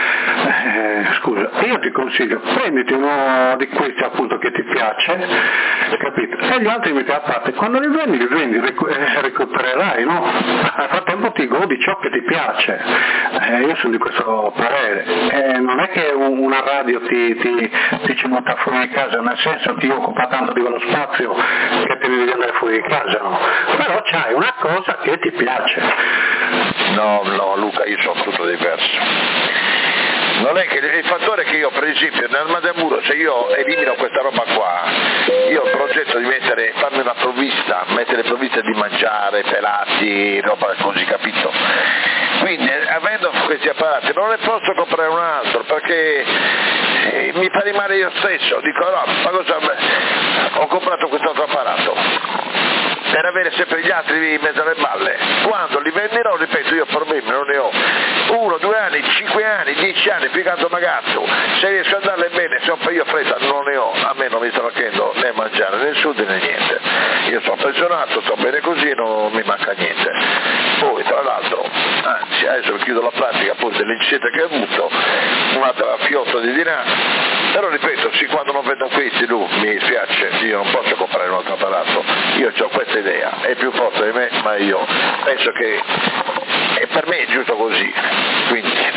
Speaker 4: scusa, io ti consiglio, prenditi uno di questi appunto che ti piace, capito? E gli altri metti a parte, quando li vendi recupererai, no? Nel frattempo ti godi ciò che ti piace, io sono di questo parere, non è che una radio ti ci butta fuori di casa, nel senso ti occupa tanto di quello spazio che ti devi andare fuori di casa, no? Però c'hai una cosa che ti piace.
Speaker 3: No Luca, io sono tutto diverso. Non è che il fattore che io per esempio nel Madiamuro, se io elimino questa roba qua, io ho il progetto di farmi una provvista, mettere provviste di mangiare, pelati, roba così, capito? Quindi avendo questi apparati non ne posso comprare un altro perché mi fa rimane io stesso, dico no, ma cosa, ho comprato quest'altro apparato per avere sempre gli altri in mezzo alle balle. Quando li venderò, ripeto, io problemi non ne ho. 1, 2 anni, 5 anni, 10 anni, più tanto magazzo. Se riesco a andarle bene, se ho io fretta non ne ho. A me non mi stanno chiedendo né mangiare né sud né niente. Io sono pensionato, sto bene così, non mi manca niente. Poi tra l'altro, anzi adesso chiudo la pratica poi dell'incidente che ho avuto, un'altra fiotta di dinari. Però ripeto, sì, quando non vedo questi, mi dispiace, io non posso comprare un altro apparato, io ho questa idea, è più forte di me, ma io penso che per me è giusto così, quindi...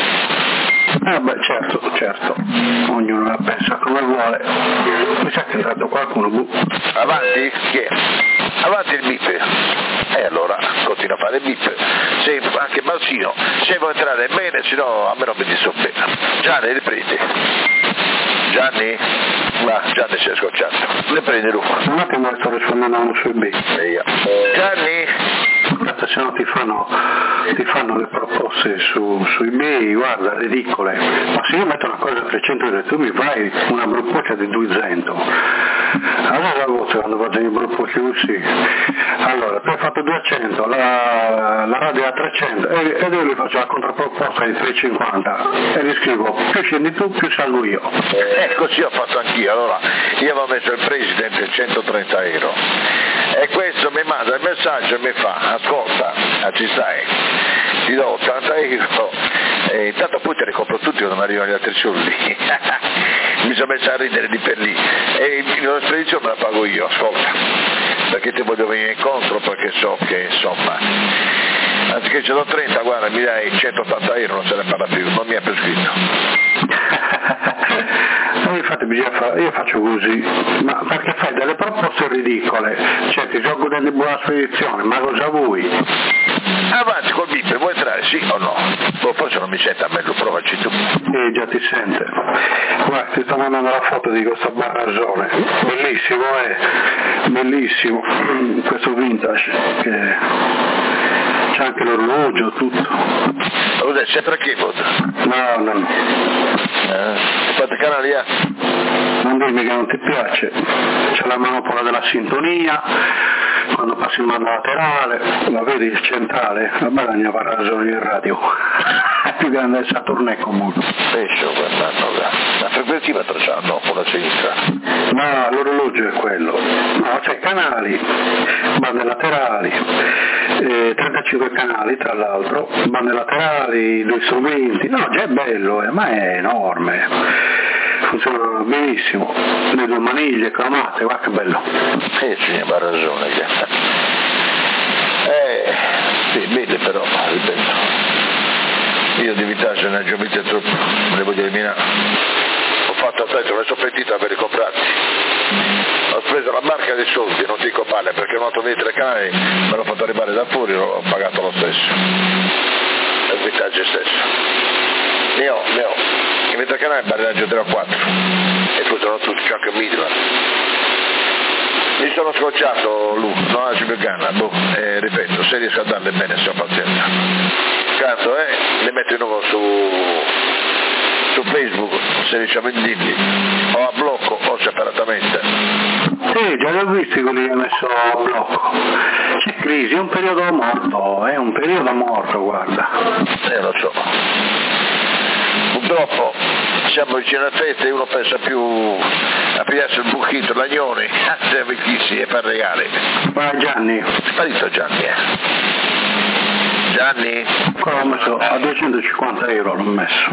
Speaker 4: certo, ognuno la pensa come vuole. Mi sa che è entrato qualcuno.
Speaker 3: Avanti? Chi è? Avanti il bip. E allora continua a fare il bip. Se anche Marsino, se vuoi entrare bene, se no a me non mi disobbena. Gianni, riprendi. Gianni? Ma Gianni si è scocciato. Le prendi Luca.
Speaker 4: Un attimo sto rispondendo a uno sui B.
Speaker 3: Gianni?
Speaker 4: Se no ti fanno le proposte su eBay, guarda, ridicole. Ma se io metto una cosa a 300 euro tu mi fai una bruppocia di 200. Allora la voce quando faccio i bruppoci così. Allora, tu hai fatto 200, la radio è a 300 e io gli faccio la contrapproposta di 350 e gli scrivo più scendi tu più salgo io.
Speaker 3: Così ho fatto anch'io, allora io avevo messo il presidente 130 euro e questo mi manda il messaggio e mi fa ascolta, ci stai, ti do 80 euro e intanto poi te ne compro tutti quando mi arrivano gli altri soldi. Mi sono messo a ridere di per lì e la spedizione me la pago io, ascolta, perché ti voglio venire incontro, perché so che insomma anziché 130 guarda mi dai 180 euro, non se ne parla più, non mi ha più scritto.
Speaker 4: Infatti io faccio così, ma perché fai delle proposte ridicole, cioè ti gioco delle buone spedizioni, ma cosa vuoi?
Speaker 3: Avanti col bip, vuoi entrare sì o no? Poi se non mi sente a me lo provaci tu.
Speaker 4: Già ti sente. Guarda, ti sto mandando la foto di questo barrazzone, bellissimo, bellissimo, questo vintage, che c'è anche l'orologio, tutto.
Speaker 3: Cos'è, sempre keyboard?
Speaker 4: No.
Speaker 3: Quanti canali ha?
Speaker 4: Non dirmi che non ti piace, c'è la manopola della sintonia, quando passi il mando laterale, la vedi il centrale, la bella barrazzone in radio, è più grande del Saturn comunque.
Speaker 3: Pescio quest'anno là, la frequenzimetro c'ha, no, con la sinistra.
Speaker 4: No, l'orologio è quello, no, c'è canali, bande laterali, 35 canali tra l'altro, bande laterali, 2 strumenti, no, già è bello, ma è enorme. Funziona benissimo, le 2 maniglie cromate, guarda che bello.
Speaker 3: Sì, ha ragione. Sì, bene però, ripeto. Io di vintage ne ho già viste troppo, me le voglio eliminare. Ho fatto attento, me ne sono pentito a averli comprati. Ho speso la marca dei soldi, non dico palle, perché un altro dei 3 canali me l'ho fatto arrivare da fuori e l'ho pagato lo stesso. È il vintage stesso. Ne ho. In mezzo al canale barraggio 3 o 4 e funzionano tutti, c'è anche Midland. Mi sono scocciato Luca, non ha più canna, ripeto, se riesco a darle bene se ho pazienza. Cazzo, le metto in nuovo su Facebook, se riusciamo in dirli, o a blocco o separatamente.
Speaker 4: Sì, già li ho visti quelli che ho messo a blocco. C'è crisi, è un periodo morto, guarda.
Speaker 3: Lo so. Purtroppo siamo vicino alle feste e uno pensa più a pigliarsi il buchito, l'agnone, anzi a vecchissimi e per regali.
Speaker 4: Ma Gianni?
Speaker 3: Sparito Gianni, Gianni?
Speaker 4: Qua l'ho messo a 250 euro, l'ho messo,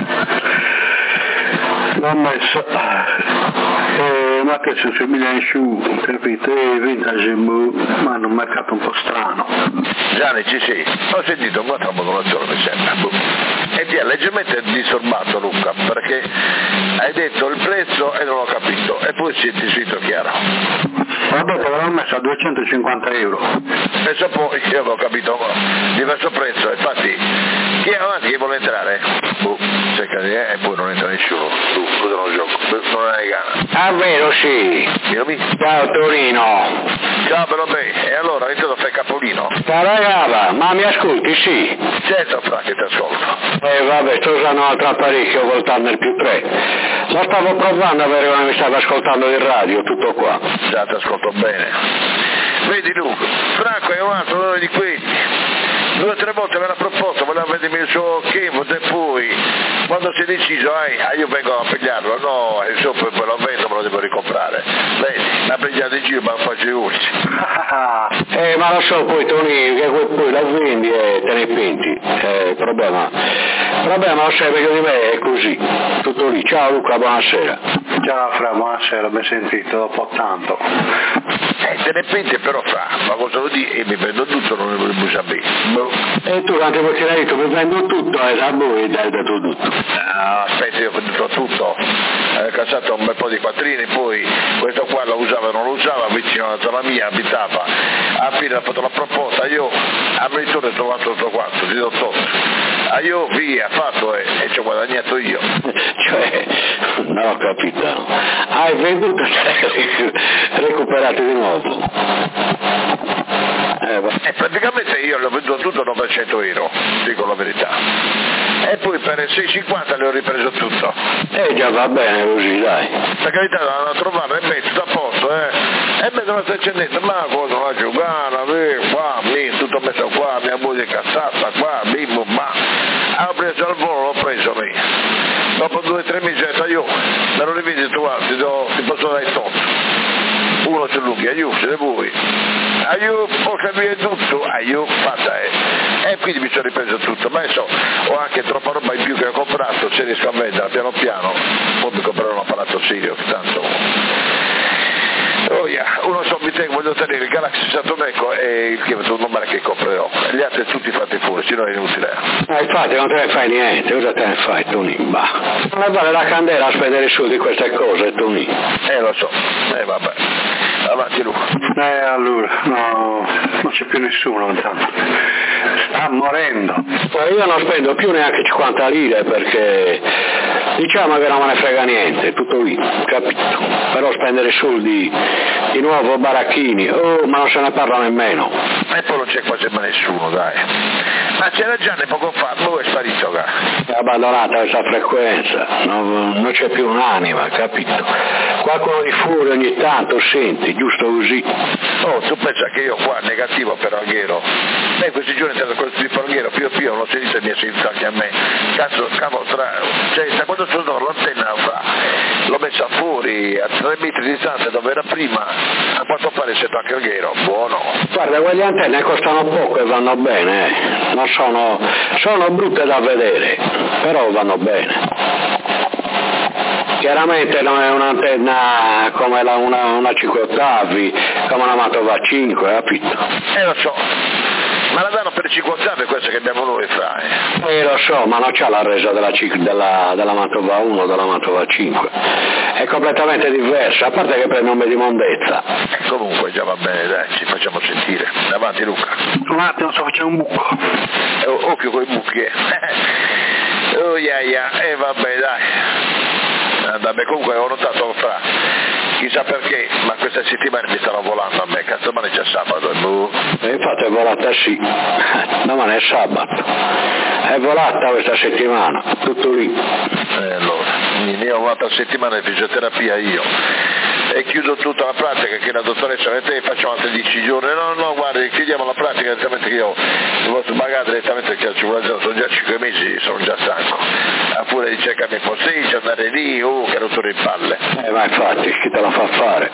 Speaker 4: ma che sono sui migliaia su, capite? Vintage, ma hanno un mercato un po' strano.
Speaker 3: Gianni, ci sei? Ho sentito un'altra modulazione, mi sembra. E ti ha leggermente disturbato Luca, perché hai detto il prezzo e non l'ho capito, e poi si è sentito chiaro.
Speaker 4: Ho detto che l'ho messo a 250 euro.
Speaker 3: Adesso poi io avevo capito diverso prezzo, infatti chi è avanti che vuole entrare? Cerca di e poi non entra nessuno. Tu, cosa non gioco? Non hai gana.
Speaker 5: Ah, vero, sì. Ciao Torino.
Speaker 3: Ciao Belobè, e allora intanto fai capolino?
Speaker 5: Caragava, ma mi ascolti, sì?
Speaker 3: Certo Fra che ti ascolto.
Speaker 5: Vabbè, sto usando un altro apparecchio col tunnel più 3. Lo stavo provando a vedere come mi stava ascoltando il radio, tutto qua.
Speaker 3: Già ti ascolto bene. Vedi Luca, Franco è un altro di quelli. 2 o 3 volte me l'ha proposto, voleva vedermi il suo keyboard e poi quando si è deciso io vengo a pigliarlo, no, e so poi lo vendo, me lo devo ricomprare. Vedi, l'ha pigliato in giro ma faccio i ursi.
Speaker 5: Ma lo so poi Tony, che poi la vendi e te ne penti, il problema Il problema non c'è perché di me è così, tutto lì. Ciao Luca, buonasera.
Speaker 4: Ciao Fra, buonasera, ben sentito, dopo tanto.
Speaker 3: Te ne penti però Fra, ma cosa vuol dire? E mi prendo tutto, non ne voglio sapere.
Speaker 5: E tu quante volte hai detto mi prendo tutto e da voi dai da tutto.
Speaker 3: No, aspetta, io ho venduto tutto, cassato un bel po' di quattrini, poi questo qua lo usava e non lo usava, vicino alla zona mia abitava, appena ha fatto la proposta, io amministratore ho trovato tutto quanto, ti do tutto. Io via, fatto e ci ho guadagnato io.
Speaker 5: Cioè, non ho capito, hai venduto e recuperato di nuovo.
Speaker 3: Praticamente io l'ho venduto tutto a 900 euro, dico la verità. E poi per 6,50 le ho ripreso tutto.
Speaker 5: Già va bene così, dai.
Speaker 3: La carità la trovare e metto a posto, E me non sta accendendo, ma cosa la giocana, qua, tutto messo qua, mia moglie cazzata, qua, bimbo, ma. Ho preso al volo, l'ho preso lì. Dopo 2 o 3 mesi ho detto, io me lo rivedi tu, ti posso dare tutto. Uno c'è lungo, aiuto, siete voi. Io ho capito tutto, io fatta e quindi mi sono ripreso tutto, ma adesso ho anche troppa roba in più che ho comprato, se riesco a vendere piano piano, poi mi comprerò un apparato serio, tanto. Oh yeah, uno so mi tengo, voglio tenere il Galaxy Saturn Echo e il Kiev un numero che comprerò, gli altri tutti fatti fuori, se no è inutile.
Speaker 5: Infatti non te ne fai niente, cosa te ne fai tu lì? Bah. Non vale la candela a spendere su di queste cose tu lì.
Speaker 3: Lo so, vabbè. Avanti Luca.
Speaker 4: Allora, no, non c'è più nessuno intanto. Sta morendo.
Speaker 5: Io non spendo più neanche 50 lire perché diciamo che non me ne frega niente, tutto lì, capito? Però spendere soldi di nuovo baracchini, ma non se ne parla nemmeno.
Speaker 3: E poi non c'è quasi mai nessuno, dai. Ma c'era Gianni poco fa, dove è sparito?
Speaker 5: È abbandonata questa frequenza, non c'è più un'anima, capito? Qualcuno di fuori ogni tanto senti, giusto così.
Speaker 3: Oh, tu pensa che io qua negativo per Alghero? Beh, questi giorni è stato questo di Alghero, più l'ho sentito e mi ha sentito anche a me. Cazzo, cioè, da quando sono l'antenna l'ho messa fuori a 3 metri di distanza dove era prima, a quanto pare c'è anche Alghero, buono.
Speaker 5: Guarda, quelle antenne costano poco e vanno bene, non sono brutte da vedere, però vanno bene. Chiaramente non è un'antenna come una 5 ottavi, come una Mantova 5, capito?
Speaker 3: Lo so, ma la danno per 5 ottavi questa che abbiamo noi Fra.
Speaker 5: Lo so, ma non c'ha la resa della Mantova 1, della Mantova 5. È completamente diversa, a parte che prende un po' di mondezza.
Speaker 3: Comunque già va bene, dai, ci facciamo sentire. Avanti Luca.
Speaker 4: Un attimo, sto facendo un buco.
Speaker 3: Occhio coi buchi. Oh yeah, vabbè dai. Vabbè, comunque ho notato Fra, chissà perché, ma questa settimana mi stanno volando a me, cazzo, ma è già sabato.
Speaker 5: Infatti è volata sì, domani è sabato, è volata questa settimana, tutto lì.
Speaker 3: Allora, io ho volato a settimana di fisioterapia io. E chiudo tutta la pratica che la dottoressa a te facciamo altri 10 giorni. No, guardi, chiudiamo la pratica direttamente che io devo sbagare direttamente che sono già 5 mesi, sono già stanco. Pure di cercarmi posticcio, andare lì, che rottura in palle.
Speaker 5: Ma infatti, chi te la fa fare?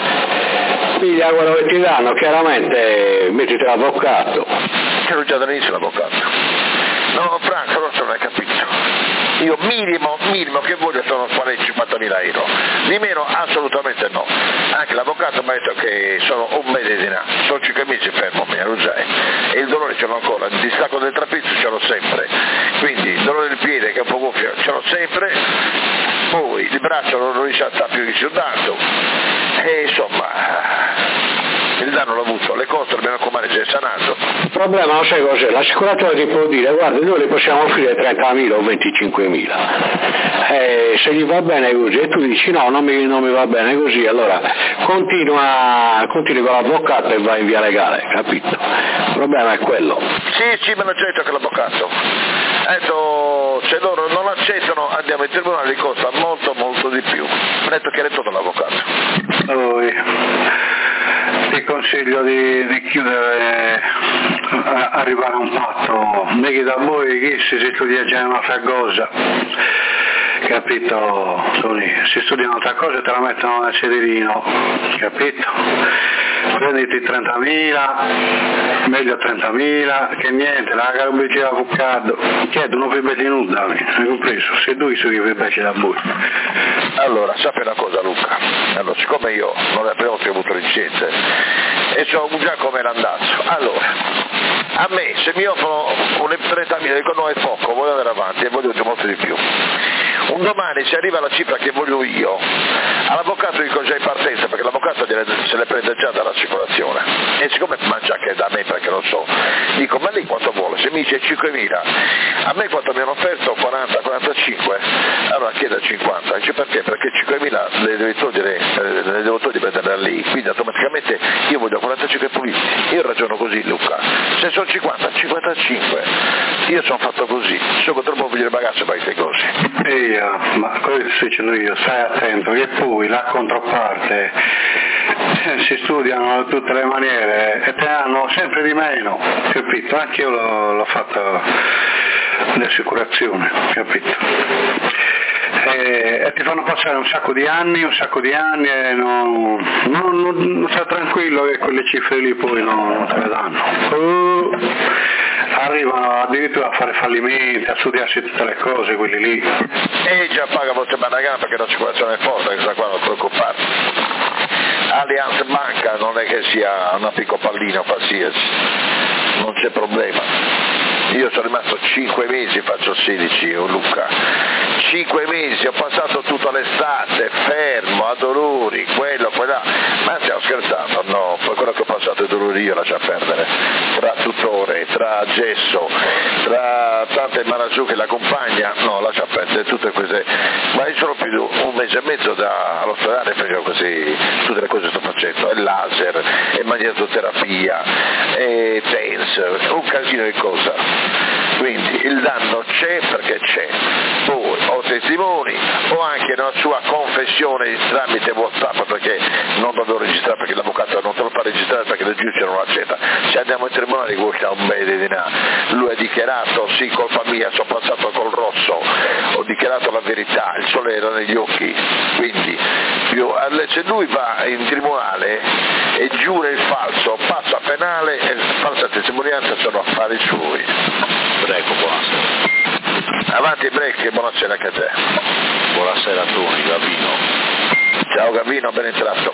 Speaker 5: Piglia quello che ti danno, chiaramente mettiti l'avvocato.
Speaker 3: Che l'ho già dall'inizio l'avvocato. No, Franco, non so, non hai capito. Io minimo che voglio sono 50.000 euro, di meno assolutamente no. Anche l'avvocato mi ha detto che sono un mese di là, sono 5 mesi fermo, lo sai. E il dolore ce l'ho ancora, il distacco del trapezio ce l'ho sempre, quindi il dolore del piede che è un po' gonfio ce l'ho sempre, poi il braccio non riesce a stare più risultato e insomma il danno l'ho avuto, le costole mi raccomando si è sanato.
Speaker 5: Il problema non sai cos'è, l'assicuratore ti può dire guarda noi le possiamo offrire 30.000 o 25.000 se gli va bene così e tu dici no non mi va bene così, allora continui con l'avvocato e vai in via legale, capito? Il problema è quello.
Speaker 3: Sì, me l'ha detto che l'avvocato ha detto se loro non accettano andiamo in tribunale, costa molto di più, ha detto che era tutto l'avvocato.
Speaker 4: Ti consiglio di chiudere, arrivare a un patto, mica da voi che se tu viaggiare un'altra cosa, capito? Se studi un'altra cosa te la mettono nel sederino, capito? prenditi 30.000, meglio 30.000, che niente, la carabiglia avvocato, chiedono per becci nuda, hai compreso? Se tu su che per becci da voi.
Speaker 3: Allora, sappi una cosa Luca, allora, siccome io non è la prima volta che ho avuto licenze e so già come era andato, allora, a me se mi offrono un 30.000 dico no è poco, voglio andare avanti e voglio molto di più. Un domani se arriva la cifra che voglio io, all'avvocato dico già in partenza perché l'avvocato se le prende già dall'assicurazione e siccome mangia anche da me perché non so, dico ma lì quanto vuole? Se mi dice 5.000, a me quanto mi hanno offerto 40, 45, allora chiedo 50, dice perché? Perché 5.000 le devo togliere per andare lì, quindi automaticamente io voglio 45 puliti, io ragiono così Luca, se sono 50, 55, io sono fatto così, sono troppo figlio di bagasso per queste cose.
Speaker 4: Ma quello che sto dicendo io, stai attento che poi la controparte si studiano da tutte le maniere e te ne hanno sempre di meno, capito? Anche io l'ho fatto l'assicurazione, capito? E ti fanno passare un sacco di anni e non stai tranquillo che quelle cifre lì poi non te le danno. Arrivano addirittura a fare fallimenti, a studiarsi tutte le cose, quelli lì.
Speaker 3: E già paga voce banagana perché l'assicurazione è forte, questa qua non preoccuparti. Allianz Banca non è che sia una piccola pallina qualsiasi, non c'è problema. Io sono rimasto 5 mesi, faccio 16 Luca, 5 mesi, ho passato tutta l'estate fermo, a dolori, quello, quella, ma stiamo scherzando, no, poi quello che ho passato ai dolori io lascia perdere, tra tutore, tra gesso, tra tante Maragiù che l'accompagna, no, lascia perdere tutte queste, ma io sono più un mese e mezzo all'ospedale perché così, tutte le cose che sto facendo, e laser, e magnetoterapia, e TENS, un casino di cosa. Quindi il danno c'è perché c'è, poi ho testimoni, ho anche una sua confessione tramite WhatsApp perché non dovevo registrare perché l'avvocato non te lo fa registrare perché il giudice non lo accetta, se andiamo in tribunale custa un bene di là, lui ha dichiarato sì colpa mia, sono passato col rosso, ho dichiarato la verità, il sole era negli occhi, quindi se lui va in tribunale e giura il falso, passa penale e falsa testimonianza sono affari suoi.
Speaker 6: Prego, buonasera.
Speaker 3: Avanti break e buonasera anche a te.
Speaker 6: Buonasera Tony, Gavino.
Speaker 3: Ciao Gavino, ben entrato.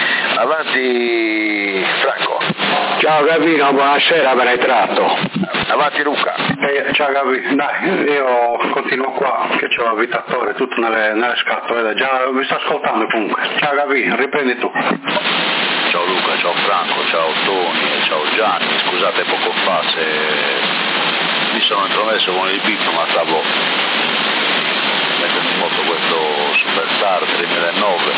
Speaker 3: Avanti Franco.
Speaker 5: Ciao Gavino, buonasera, ben entrato.
Speaker 3: Avanti Luca.
Speaker 4: Ciao Gavino, dai, io continuo qua, che c'ho l'avvitatore tutto nelle scatole, già mi sto ascoltando comunque. Ciao Gavino, riprendi tu.
Speaker 6: Ciao Luca, ciao Franco, ciao Tony, ciao Gianni, scusate poco fa se mi sono intromesso con il beat ma stavo mettendo in moto questo Superstar 3009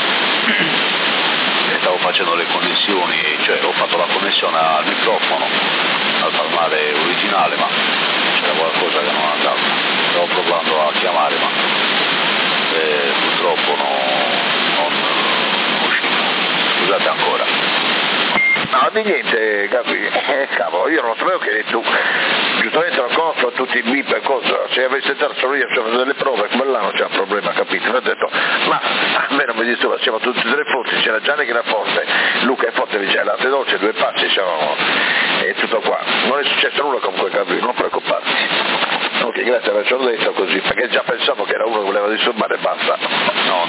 Speaker 6: e stavo facendo le connessioni, cioè ho fatto la connessione al microfono, al parlare originale ma c'era qualcosa che non andava, stavo provando a chiamare ma purtroppo non uscivo, scusate ancora.
Speaker 3: No, di niente, capi? Cavolo, io non sapevo che tu, giustamente non conosco tutti i bip e cosa, se avessi dato solo io sono delle prove, come là non c'è un problema, capito? Mi ho detto, ma a me non mi disturba, siamo tutti e tre forti, c'era Gianni che era forte, Luca è forte, c'è l'altro dolce, due passi, siamo, e tutto qua. Non è successo nulla comunque, capi? Non preoccuparti. Ok, grazie per avercelo detto così, perché già pensavo che era uno che voleva disturbare e basta.
Speaker 6: No,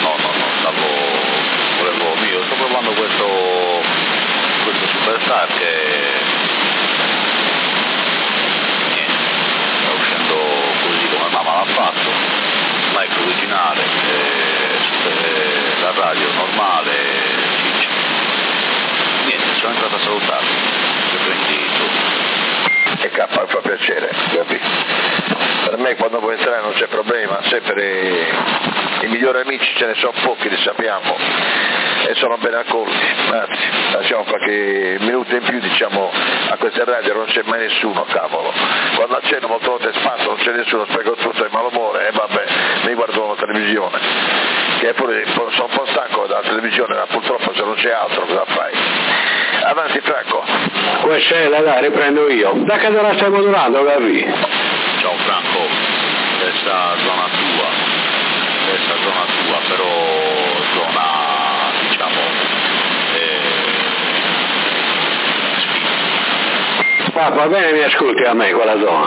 Speaker 6: io sto provando questo Superstar che niente, sta uscendo così come mamma l'ha fatto, mic originale, la radio normale, ciccia. Niente, sono entrato a salutarvi, che prendi tu.
Speaker 3: E K mi fa piacere, capito? Per me quando vuoi entrare non c'è problema, sempre i migliori amici ce ne sono pochi, li sappiamo, e sono ben accolti, anzi, lasciamo qualche minuto in più diciamo a queste radio, non c'è mai nessuno, cavolo, quando accendo molte volte spazio non c'è nessuno, spiego tutto, è malumore, e vabbè, mi guardo la televisione, che pure sono un po' stanco dalla televisione, ma purtroppo se non c'è altro cosa fai? Avanti Franco.
Speaker 5: Questa è la riprendo io. Da che te la stai modulando, Gavi?
Speaker 6: Ciao Franco, stessa zona tua, però zona diciamo
Speaker 5: va bene, mi ascolti a me quella zona.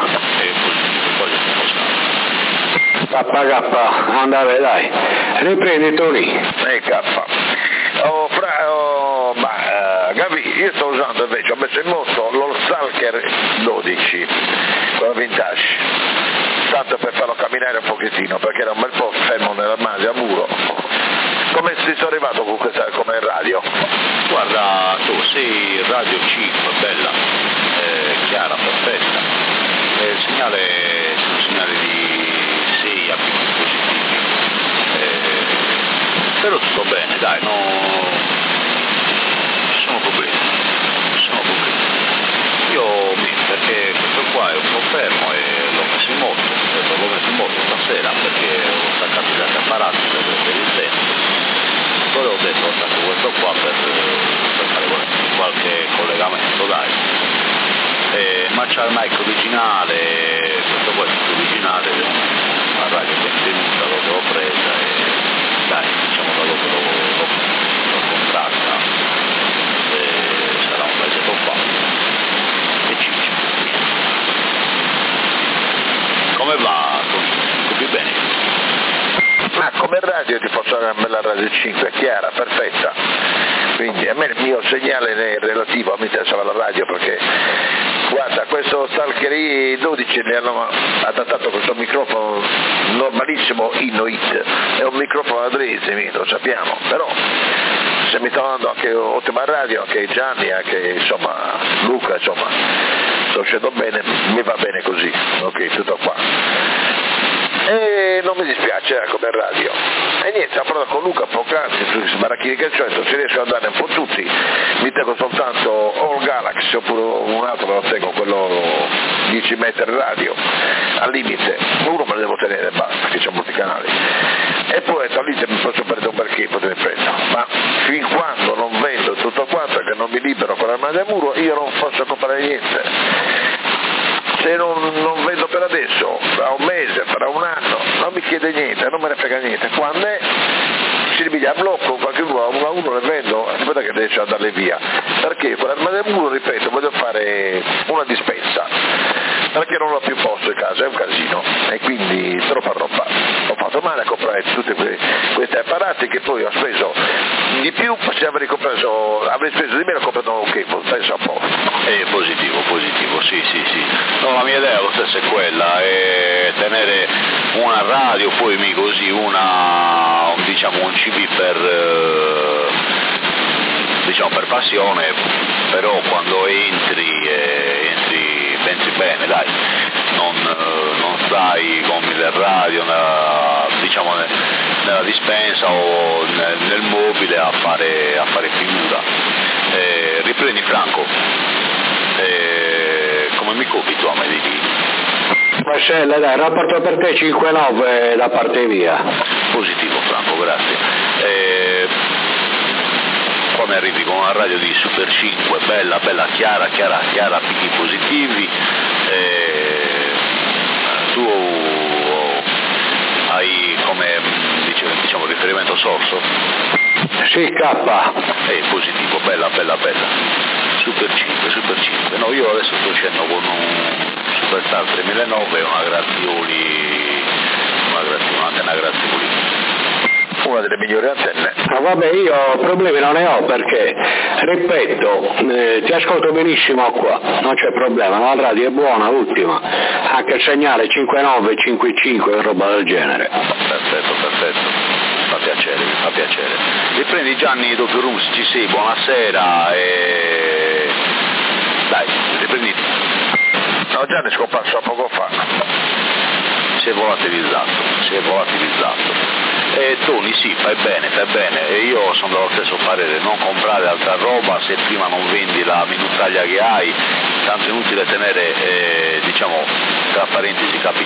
Speaker 5: KK, andare dai, riprendi Tony.
Speaker 3: Gabi, io sto usando invece, ho messo in moto lo Stalker 12, quello vintage, tanto per farlo camminare un pochettino, perché era un bel po' fermo nell'armadio a muro. Come si sono arrivato con questa, come radio?
Speaker 6: Guarda, tu sei radio 5, bella, chiara, perfetta, il segnale è un segnale di 6 a più positivi, però tutto bene, dai, non ci sono problemi. Io perché questo qua è un po' fermo e l'ho messo in moto stasera perché ho staccato gli altri apparati per il tempo. Poi ho detto ho staccato questo qua per fare qualche collegamento, dai. Ma c'è il mic originale, questo qua è tutto originale, è una radio contenuta, l'ho presa e dai, diciamo da dove l'ho comprata, sarà un mesetto fa. Come va? Tutto bene?
Speaker 3: Ma come radio ti posso dare una bella radio 5, chiara, perfetta. Quindi a me il mio segnale è relativo, a me interessava la radio perché guarda, questo Stalker 12 ne hanno adattato questo microfono normalissimo Inuit, è un microfono adrese, lo sappiamo, però se mi sta dando anche ottima radio, anche Gianni, anche insomma Luca, insomma sto uscendo bene, mi va bene così, ok, tutto qua. E non mi dispiace come radio. E niente, ho parlato con Luca poc'anzi sui sbaracchini che c'ho, si riescono a dare un po' tutti, mi tengo soltanto All Galaxy oppure un altro me lo tengo, quello 10 metri radio, al limite, uno me lo devo tenere e basta, perché c'è molti canali. E poi al limite mi posso prendere un bel chip, me ne prendo, ma fin quando non vendo tutto quanto e che non mi libero con l'armadio a muro, io non posso comprare niente. Se non vendo per adesso, fra un mese, fra un anno, non mi chiede niente, non me ne frega niente. Quando si ripiglia a blocco, qualche uno a uno le vendo, aspetta che riesce ad andarle via. Perché con l'armadio a muro, ripeto, voglio fare una dispensa, perché non ho più posto in casa, è un casino, e quindi troppa roba. Ho fatto male a comprare tutti questi apparati che poi ho speso di più, se avrei speso di meno comprando un cable, penso un po'.
Speaker 6: Positivo, sì. No, la mia idea lo stesso è quella, è tenere una radio, poi così un CB per passione, però quando entri bene, dai, non stai con il radio nella dispensa o nel mobile a fare figura. Riprendi Franco, come mi copi tu a me di
Speaker 5: Marcella, dai, rapporto per te 5-9 da parte mia.
Speaker 6: Positivo Franco, grazie. Qua mi arrivi con una radio di Super 5, bella, chiara, picchi positivi. Tu hai come diciamo riferimento Sorso?
Speaker 5: Sì, K.
Speaker 6: Positivo, bella. Super 5. No, io adesso sto uscendo con un Superstar 3009 e un'antenna Grazioli.
Speaker 3: Una delle migliori antenne.
Speaker 5: Ma vabbè, io problemi non ne ho perché, ripeto, ti ascolto benissimo qua, non c'è problema, la radio è buona, ultima, anche il segnale 5.9, 5.5 e roba del genere.
Speaker 6: Perfetto. Mi fa piacere. Riprendi Gianni Doppio Rooms, ci sei, buonasera e... Dai, riprendi.
Speaker 3: No, Gianni è scomparso poco fa.
Speaker 6: Si è volatilizzato. Tony, sì, fai bene, e io sono dello stesso parere, non comprare altra roba se prima non vendi la minutaglia che hai, tanto è inutile tenere, tra parentesi,